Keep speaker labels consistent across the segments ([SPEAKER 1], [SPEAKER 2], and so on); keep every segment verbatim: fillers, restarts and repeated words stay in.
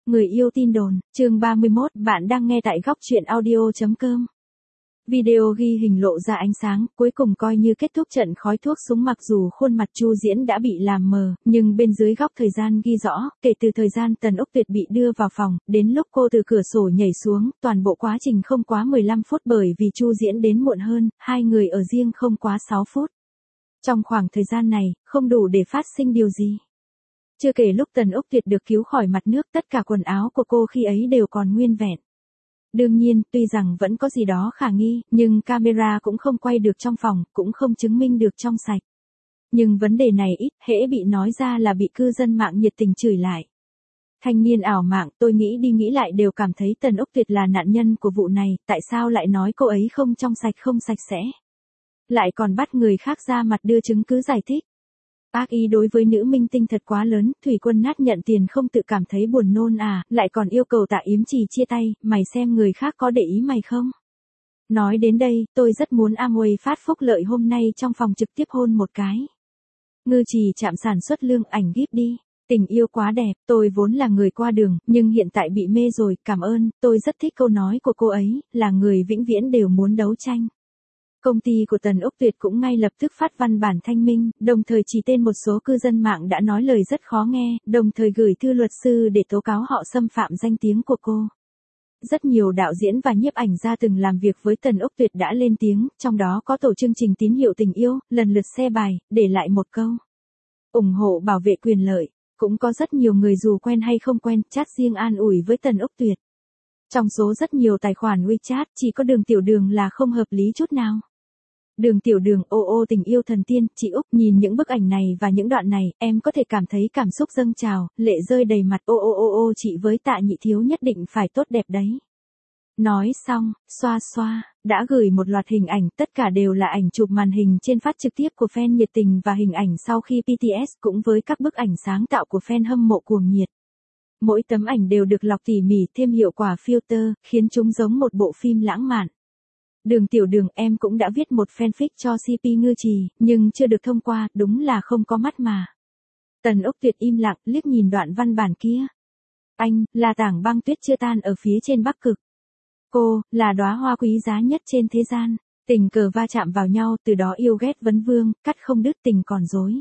[SPEAKER 1] Người yêu tin đồn, chương ba mươi mốt, bạn đang nghe tại góc truyện audio chấm com. Video ghi hình lộ ra ánh sáng, cuối cùng coi như kết thúc trận khói thuốc súng, mặc dù khuôn mặt Chu Diễn đã bị làm mờ, nhưng bên dưới góc thời gian ghi rõ, kể từ thời gian Tần Úc Tuyệt bị đưa vào phòng, đến lúc cô từ cửa sổ nhảy xuống, toàn bộ quá trình không quá mười lăm phút, bởi vì Chu Diễn đến muộn hơn, hai người ở riêng không quá sáu phút. Trong khoảng thời gian này, không đủ để phát sinh điều gì. Chưa kể lúc Tần Úc Tuyệt được cứu khỏi mặt nước, tất cả quần áo của cô khi ấy đều còn nguyên vẹn. Đương nhiên, tuy rằng vẫn có gì đó khả nghi, nhưng camera cũng không quay được trong phòng, cũng không chứng minh được trong sạch. Nhưng vấn đề này ít, hễ bị nói ra là bị cư dân mạng nhiệt tình chửi lại. Thanh niên ảo mạng, tôi nghĩ đi nghĩ lại đều cảm thấy Tần Úc Tuyệt là nạn nhân của vụ này, tại sao lại nói cô ấy không trong sạch không sạch sẽ. Lại còn bắt người khác ra mặt đưa chứng cứ giải thích. Ác ý đối với nữ minh tinh thật quá lớn, Thủy Quân Nát nhận tiền không tự cảm thấy buồn nôn à, lại còn yêu cầu Tạ Yếm Trì chia tay, mày xem người khác có để ý mày không? Nói đến đây, tôi rất muốn Amway phát phúc lợi hôm nay trong phòng trực tiếp hôn một cái. Ngư Trì chạm sản xuất lương ảnh gíp đi. Tình yêu quá đẹp, tôi vốn là người qua đường, nhưng hiện tại bị mê rồi, cảm ơn, tôi rất thích câu nói của cô ấy, là người vĩnh viễn đều muốn đấu tranh. Công ty của Tần Úc Tuyệt cũng ngay lập tức phát văn bản thanh minh, đồng thời chỉ tên một số cư dân mạng đã nói lời rất khó nghe, đồng thời gửi thư luật sư để tố cáo họ xâm phạm danh tiếng của cô. Rất nhiều đạo diễn và nhiếp ảnh gia từng làm việc với Tần Úc Tuyệt đã lên tiếng, trong đó có tổ chương trình Tín hiệu tình yêu, lần lượt xe bài, để lại một câu. Ủng hộ bảo vệ quyền lợi, cũng có rất nhiều người dù quen hay không quen, chat riêng an ủi với Tần Úc Tuyệt. Trong số rất nhiều tài khoản WeChat, chỉ có Đường Tiểu Đường là không hợp lý chút nào. Đường Tiểu Đường, ô ô tình yêu thần tiên, chị Úc, nhìn những bức ảnh này và những đoạn này, em có thể cảm thấy cảm xúc dâng trào, lệ rơi đầy mặt, ô ô ô ô chị với Tạ Nhị Thiếu nhất định phải tốt đẹp đấy. Nói xong, xoa xoa, đã gửi một loạt hình ảnh, tất cả đều là ảnh chụp màn hình trên phát trực tiếp của fan nhiệt tình và hình ảnh sau khi pê tê ét, cũng với các bức ảnh sáng tạo của fan hâm mộ cuồng nhiệt. Mỗi tấm ảnh đều được lọc tỉ mỉ thêm hiệu quả filter, khiến chúng giống một bộ phim lãng mạn. Đường Tiểu Đường, em cũng đã viết một fanfic cho xê pê Ngư Trì, nhưng chưa được thông qua, đúng là không có mắt mà. Tần Úc Tuyệt im lặng, liếc nhìn đoạn văn bản kia. Anh, là tảng băng tuyết chưa tan ở phía trên Bắc Cực. Cô, là đóa hoa quý giá nhất trên thế gian. Tình cờ va chạm vào nhau, từ đó yêu ghét vấn vương, cắt không đứt tình còn dối.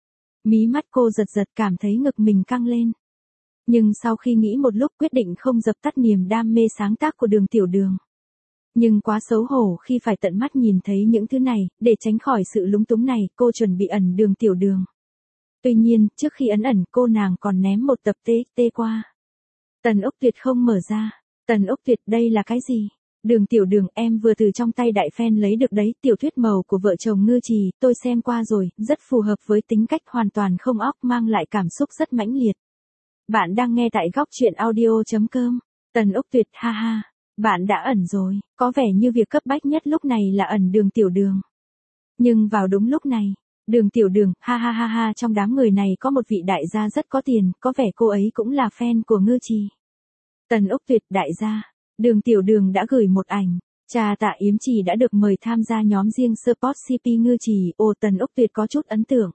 [SPEAKER 1] Mí mắt cô giật giật, cảm thấy ngực mình căng lên. Nhưng sau khi nghĩ một lúc, quyết định không dập tắt niềm đam mê sáng tác của Đường Tiểu Đường. Nhưng quá xấu hổ khi phải tận mắt nhìn thấy những thứ này, để tránh khỏi sự lúng túng này, cô chuẩn bị ẩn Đường Tiểu Đường. Tuy nhiên, trước khi ấn ẩn, cô nàng còn ném một tập tê ích tê qua. Tần Úc Tuyệt không mở ra. Tần Úc Tuyệt, đây là cái gì? Đường Tiểu Đường, em vừa từ trong tay đại fan lấy được đấy, tiểu thuyết màu của vợ chồng Ngư Trì, tôi xem qua rồi, rất phù hợp với tính cách hoàn toàn không óc, mang lại cảm xúc rất mãnh liệt. Bạn đang nghe tại góc truyện audio chấm com. Tần Úc Tuyệt, ha ha. Bạn đã ẩn rồi, có vẻ như việc cấp bách nhất lúc này là ẩn Đường Tiểu Đường. Nhưng vào đúng lúc này, Đường Tiểu Đường, ha ha ha ha, trong đám người này có một vị đại gia rất có tiền, có vẻ cô ấy cũng là fan của Ngư Trì. Tần Úc Tuyệt, đại gia. Đường Tiểu Đường đã gửi một ảnh. Cha Tạ Yếm Trì đã được mời tham gia nhóm riêng support xê pê Ngư Trì, ồ, Tần Úc Tuyệt có chút ấn tượng.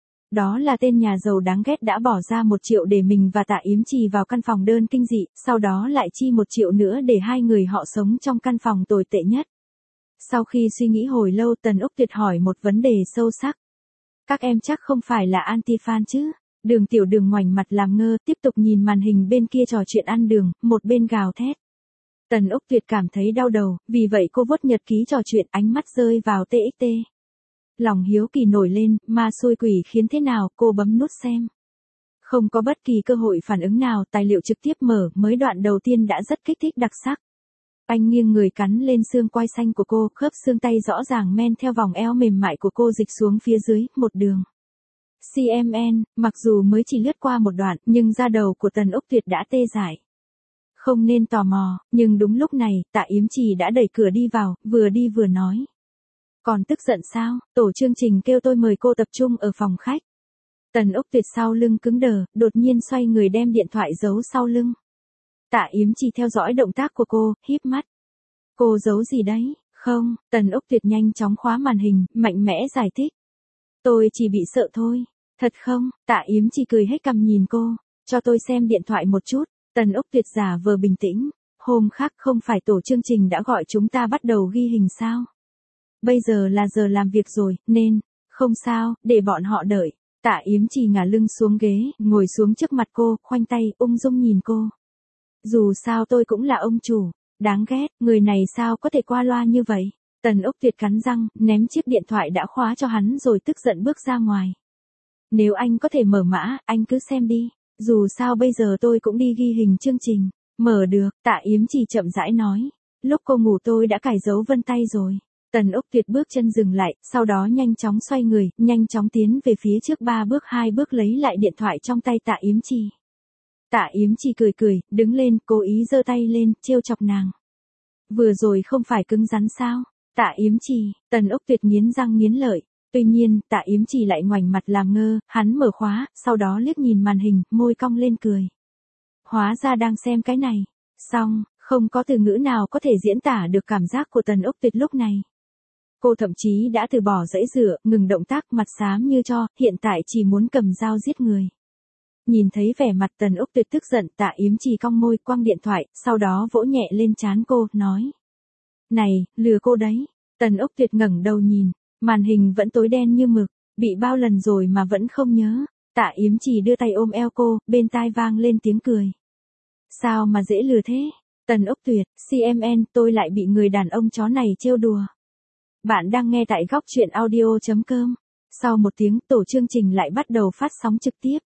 [SPEAKER 1] Đó là tên nhà giàu đáng ghét đã bỏ ra một triệu để mình và Tạ Yếm Trì vào căn phòng đơn kinh dị, sau đó lại chi một triệu nữa để hai người họ sống trong căn phòng tồi tệ nhất. Sau khi suy nghĩ hồi lâu, Tần Úc Tuyệt hỏi một vấn đề sâu sắc. Các em chắc không phải là anti-fan chứ? Đường Tiểu Đường ngoảnh mặt làm ngơ, tiếp tục nhìn màn hình bên kia trò chuyện ăn đường, một bên gào thét. Tần Úc Tuyệt cảm thấy đau đầu, vì vậy cô vuốt nhật ký trò chuyện, ánh mắt rơi vào tê ích tê. Lòng hiếu kỳ nổi lên, ma xui quỷ khiến thế nào, cô bấm nút xem. Không có bất kỳ cơ hội phản ứng nào, tài liệu trực tiếp mở, mới đoạn đầu tiên đã rất kích thích đặc sắc. Anh nghiêng người cắn lên xương quai xanh của cô, khớp xương tay rõ ràng men theo vòng eo mềm mại của cô dịch xuống phía dưới, một đường. xê em en, mặc dù mới chỉ lướt qua một đoạn, nhưng da đầu của Tần Úc Tuyệt đã tê dại. Không nên tò mò, nhưng đúng lúc này, Tạ Yếm Trì đã đẩy cửa đi vào, vừa đi vừa nói. Còn tức giận sao, tổ chương trình kêu tôi mời cô tập trung ở phòng khách. Tần Úc Tuyệt sau lưng cứng đờ, đột nhiên xoay người đem điện thoại giấu sau lưng. Tạ Yếm Trì theo dõi động tác của cô, híp mắt. Cô giấu gì đấy? Không, Tần Úc Tuyệt nhanh chóng khóa màn hình, mạnh mẽ giải thích. Tôi chỉ bị sợ thôi. Thật không? Tạ Yếm Trì cười hết cằm nhìn cô. Cho tôi xem điện thoại một chút. Tần Úc Tuyệt giả vờ bình tĩnh. Hôm khác không phải tổ chương trình đã gọi chúng ta bắt đầu ghi hình sao? Bây giờ là giờ làm việc rồi, nên, không sao, để bọn họ đợi. Tạ Yếm Trì ngả lưng xuống ghế, ngồi xuống trước mặt cô, khoanh tay, ung dung nhìn cô. Dù sao tôi cũng là ông chủ. Đáng ghét, người này sao có thể qua loa như vậy? Tần Úc Tuyệt cắn răng, ném chiếc điện thoại đã khóa cho hắn rồi tức giận bước ra ngoài. Nếu anh có thể mở mã, anh cứ xem đi. Dù sao bây giờ tôi cũng đi ghi hình chương trình. Mở được, Tạ Yếm Trì chậm rãi nói. Lúc cô ngủ tôi đã cài dấu vân tay rồi. Tần Úc Tuyệt bước chân dừng lại, sau đó nhanh chóng xoay người, nhanh chóng tiến về phía trước ba bước hai bước lấy lại điện thoại trong tay Tạ Yếm Trì. Tạ Yếm Trì cười cười, đứng lên, cố ý giơ tay lên, trêu chọc nàng. Vừa rồi không phải cứng rắn sao? Tạ Yếm Trì, Tần Úc Tuyệt nghiến răng nghiến lợi. Tuy nhiên, Tạ Yếm Trì lại ngoảnh mặt làm ngơ, hắn mở khóa, sau đó liếc nhìn màn hình, môi cong lên cười. Hóa ra đang xem cái này. Xong, không có từ ngữ nào có thể diễn tả được cảm giác của Tần Úc Tuyệt lúc này. Cô thậm chí đã từ bỏ dãy dựa, ngừng động tác, mặt xám như tro, hiện tại chỉ muốn cầm dao giết người. Nhìn thấy vẻ mặt Tần Úc Tuyệt tức giận, Tạ Yếm Trì cong môi, quăng điện thoại, sau đó vỗ nhẹ lên trán cô, nói. Này, lừa cô đấy. Tần Úc Tuyệt ngẩng đầu nhìn, màn hình vẫn tối đen như mực, bị bao lần rồi mà vẫn không nhớ. Tạ Yếm Trì đưa tay ôm eo cô, bên tai vang lên tiếng cười. Sao mà dễ lừa thế? Tần Úc Tuyệt, xê em en, tôi lại bị người đàn ông chó này trêu đùa. Bạn đang nghe tại góc truyện audio chấm com. Sau một tiếng, tổ chương trình lại bắt đầu phát sóng trực tiếp.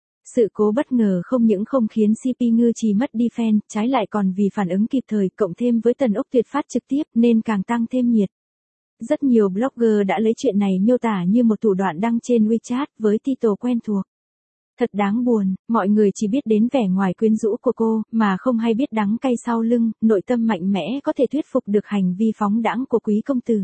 [SPEAKER 1] Sự cố bất ngờ không những không khiến xê pê Ngư Trì mất đi fan, trái lại còn vì phản ứng kịp thời cộng thêm với Tần Úc Tuyệt phát trực tiếp nên càng tăng thêm nhiệt. Rất nhiều blogger đã lấy chuyện này miêu tả như một thủ đoạn đăng trên WeChat với title quen thuộc. Thật đáng buồn, mọi người chỉ biết đến vẻ ngoài quyến rũ của cô, mà không hay biết đắng cay sau lưng, nội tâm mạnh mẽ có thể thuyết phục được hành vi phóng đãng của quý công tử.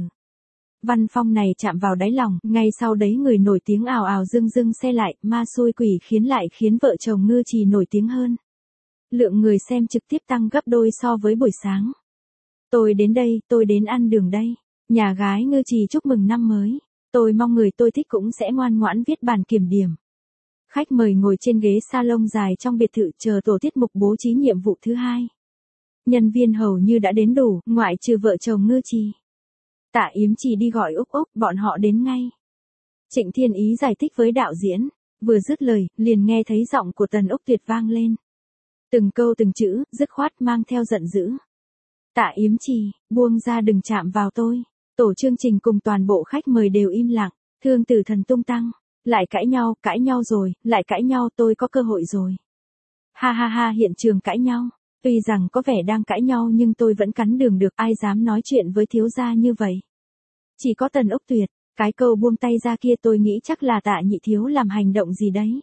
[SPEAKER 1] Văn phong này chạm vào đáy lòng, ngay sau đấy người nổi tiếng ào ào dưng dưng xe lại, ma xui quỷ khiến lại khiến vợ chồng Ngư Trì nổi tiếng hơn. Lượng người xem trực tiếp tăng gấp đôi so với buổi sáng. Tôi đến đây, tôi đến ăn đường đây. Nhà gái Ngư Trì chúc mừng năm mới. Tôi mong người tôi thích cũng sẽ ngoan ngoãn viết bản kiểm điểm. Khách mời ngồi trên ghế salon dài trong biệt thự chờ tổ tiết mục bố trí nhiệm vụ thứ hai. Nhân viên hầu như đã đến đủ, ngoại trừ vợ chồng Ngư Trì. Tạ Yếm Trì đi gọi Úc Úc, bọn họ đến ngay. Trịnh Thiên Ý giải thích với đạo diễn, vừa dứt lời, liền nghe thấy giọng của Tần Úc Tuyệt vang lên. Từng câu từng chữ, dứt khoát mang theo giận dữ. Tạ Yếm Trì, buông ra đừng chạm vào tôi. Tổ chương trình cùng toàn bộ khách mời đều im lặng, thương tử thần tung tăng. Lại cãi nhau, cãi nhau rồi, lại cãi nhau, tôi có cơ hội rồi. Ha ha ha, hiện trường cãi nhau. Tuy rằng có vẻ đang cãi nhau nhưng tôi vẫn cắn đường được, ai dám nói chuyện với thiếu gia như vậy. Chỉ có Tần Úc Tuyệt, cái câu buông tay ra kia tôi nghĩ chắc là Tạ nhị thiếu làm hành động gì đấy.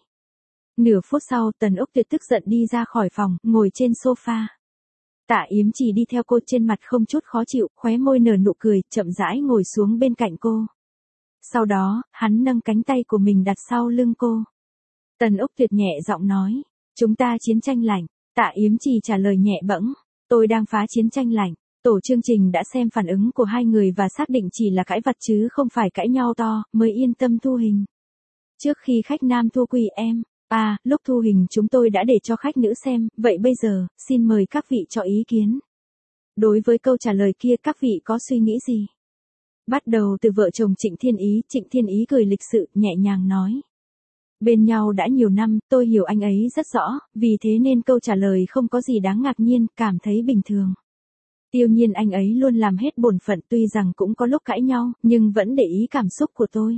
[SPEAKER 1] Nửa phút sau, Tần Úc Tuyệt tức giận đi ra khỏi phòng, ngồi trên sofa. Tạ Yếm Trì đi theo cô, trên mặt không chút khó chịu, khóe môi nở nụ cười, chậm rãi ngồi xuống bên cạnh cô. Sau đó, hắn nâng cánh tay của mình đặt sau lưng cô. Tần Úc Tuyệt nhẹ giọng nói, chúng ta chiến tranh lạnh. Tạ Yếm Trì trả lời nhẹ bẫng, tôi đang phá chiến tranh lạnh. Tổ chương trình đã xem phản ứng của hai người và xác định chỉ là cãi vặt chứ không phải cãi nhau to, mới yên tâm thu hình. Trước khi khách nam thu quy em, à, lúc thu hình chúng tôi đã để cho khách nữ xem, vậy bây giờ, xin mời các vị cho ý kiến. Đối với câu trả lời kia các vị có suy nghĩ gì? Bắt đầu từ vợ chồng Trịnh Thiên Ý, Trịnh Thiên Ý cười lịch sự, nhẹ nhàng nói. Bên nhau đã nhiều năm, tôi hiểu anh ấy rất rõ, vì thế nên câu trả lời không có gì đáng ngạc nhiên, cảm thấy bình thường. Tiêu Nhiên anh ấy luôn làm hết bổn phận, tuy rằng cũng có lúc cãi nhau, nhưng vẫn để ý cảm xúc của tôi.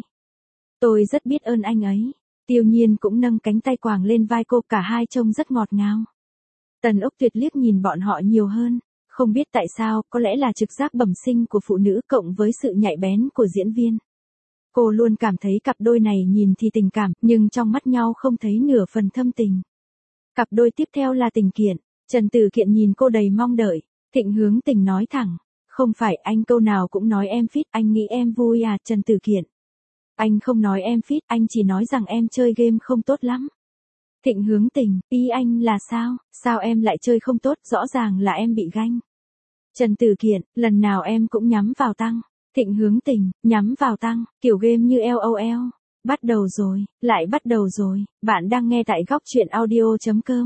[SPEAKER 1] Tôi rất biết ơn anh ấy. Tiêu Nhiên cũng nâng cánh tay quàng lên vai cô, cả hai trông rất ngọt ngào. Tần Úc Tuyệt liếc nhìn bọn họ nhiều hơn, không biết tại sao, có lẽ là trực giác bẩm sinh của phụ nữ cộng với sự nhạy bén của diễn viên. Cô luôn cảm thấy cặp đôi này nhìn thì tình cảm, nhưng trong mắt nhau không thấy nửa phần thâm tình. Cặp đôi tiếp theo là Tình Kiện. Trần Tử Kiện nhìn cô đầy mong đợi. Thịnh Hướng Tình nói thẳng, không phải anh câu nào cũng nói em fit, anh nghĩ em vui à, Trần Tử Kiện. Anh không nói em fit, anh chỉ nói rằng em chơi game không tốt lắm. Thịnh Hướng Tình, ý anh là sao, sao em lại chơi không tốt, rõ ràng là em bị ganh. Trần Tử Kiện, lần nào em cũng nhắm vào tăng. Thịnh Hướng Tình, nhắm vào tăng, kiểu game như LOL. Bắt đầu rồi, lại bắt đầu rồi, bạn đang nghe tại góc truyện audio chấm com.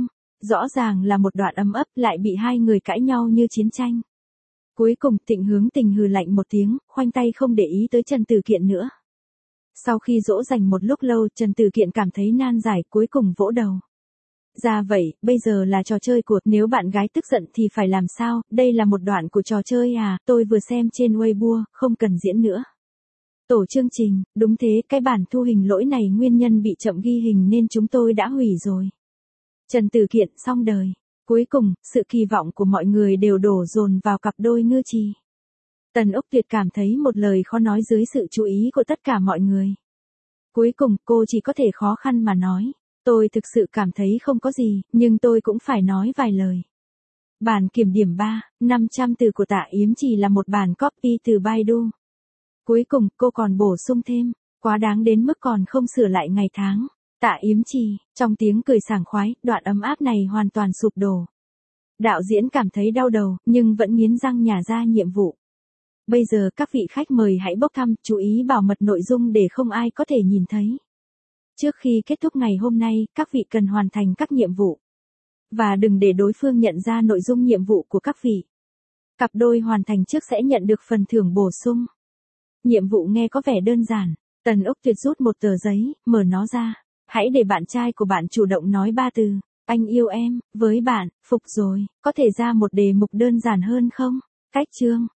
[SPEAKER 1] Rõ ràng là một đoạn ấm ấp lại bị hai người cãi nhau như chiến tranh. Cuối cùng Tịnh Hướng Tình hừ lạnh một tiếng, khoanh tay không để ý tới Trần Tử Kiện nữa. Sau khi dỗ dành một lúc lâu, Trần Tử Kiện cảm thấy nan giải, cuối cùng vỗ đầu. Ra vậy, bây giờ là trò chơi của, nếu bạn gái tức giận thì phải làm sao, đây là một đoạn của trò chơi à, tôi vừa xem trên Weibo, không cần diễn nữa. Tổ chương trình, đúng thế, cái bản thu hình lỗi này nguyên nhân bị chậm ghi hình nên chúng tôi đã hủy rồi. Trần Tử Kiện xong đời. Cuối cùng, sự kỳ vọng của mọi người đều đổ dồn vào cặp đôi Ngư Trì. Tần Úc Tuyệt cảm thấy một lời khó nói dưới sự chú ý của tất cả mọi người. Cuối cùng, cô chỉ có thể khó khăn mà nói. Tôi thực sự cảm thấy không có gì, nhưng tôi cũng phải nói vài lời. Bản kiểm điểm ba, năm trăm từ của Tạ Yếm Trì là một bản copy từ Baidu. Cuối cùng, cô còn bổ sung thêm, quá đáng đến mức còn không sửa lại ngày tháng. Tạ Yếm Trì, trong tiếng cười sảng khoái, đoạn ấm áp này hoàn toàn sụp đổ. Đạo diễn cảm thấy đau đầu, nhưng vẫn nghiến răng nhả ra nhiệm vụ. Bây giờ các vị khách mời hãy bốc thăm, chú ý bảo mật nội dung để không ai có thể nhìn thấy. Trước khi kết thúc ngày hôm nay, các vị cần hoàn thành các nhiệm vụ. Và đừng để đối phương nhận ra nội dung nhiệm vụ của các vị. Cặp đôi hoàn thành trước sẽ nhận được phần thưởng bổ sung. Nhiệm vụ nghe có vẻ đơn giản. Tần Úc Tuyệt rút một tờ giấy, mở nó ra. Hãy để bạn trai của bạn chủ động nói ba từ. Anh yêu em, với bạn, phục rồi, có thể ra một đề mục đơn giản hơn không? Cách chương.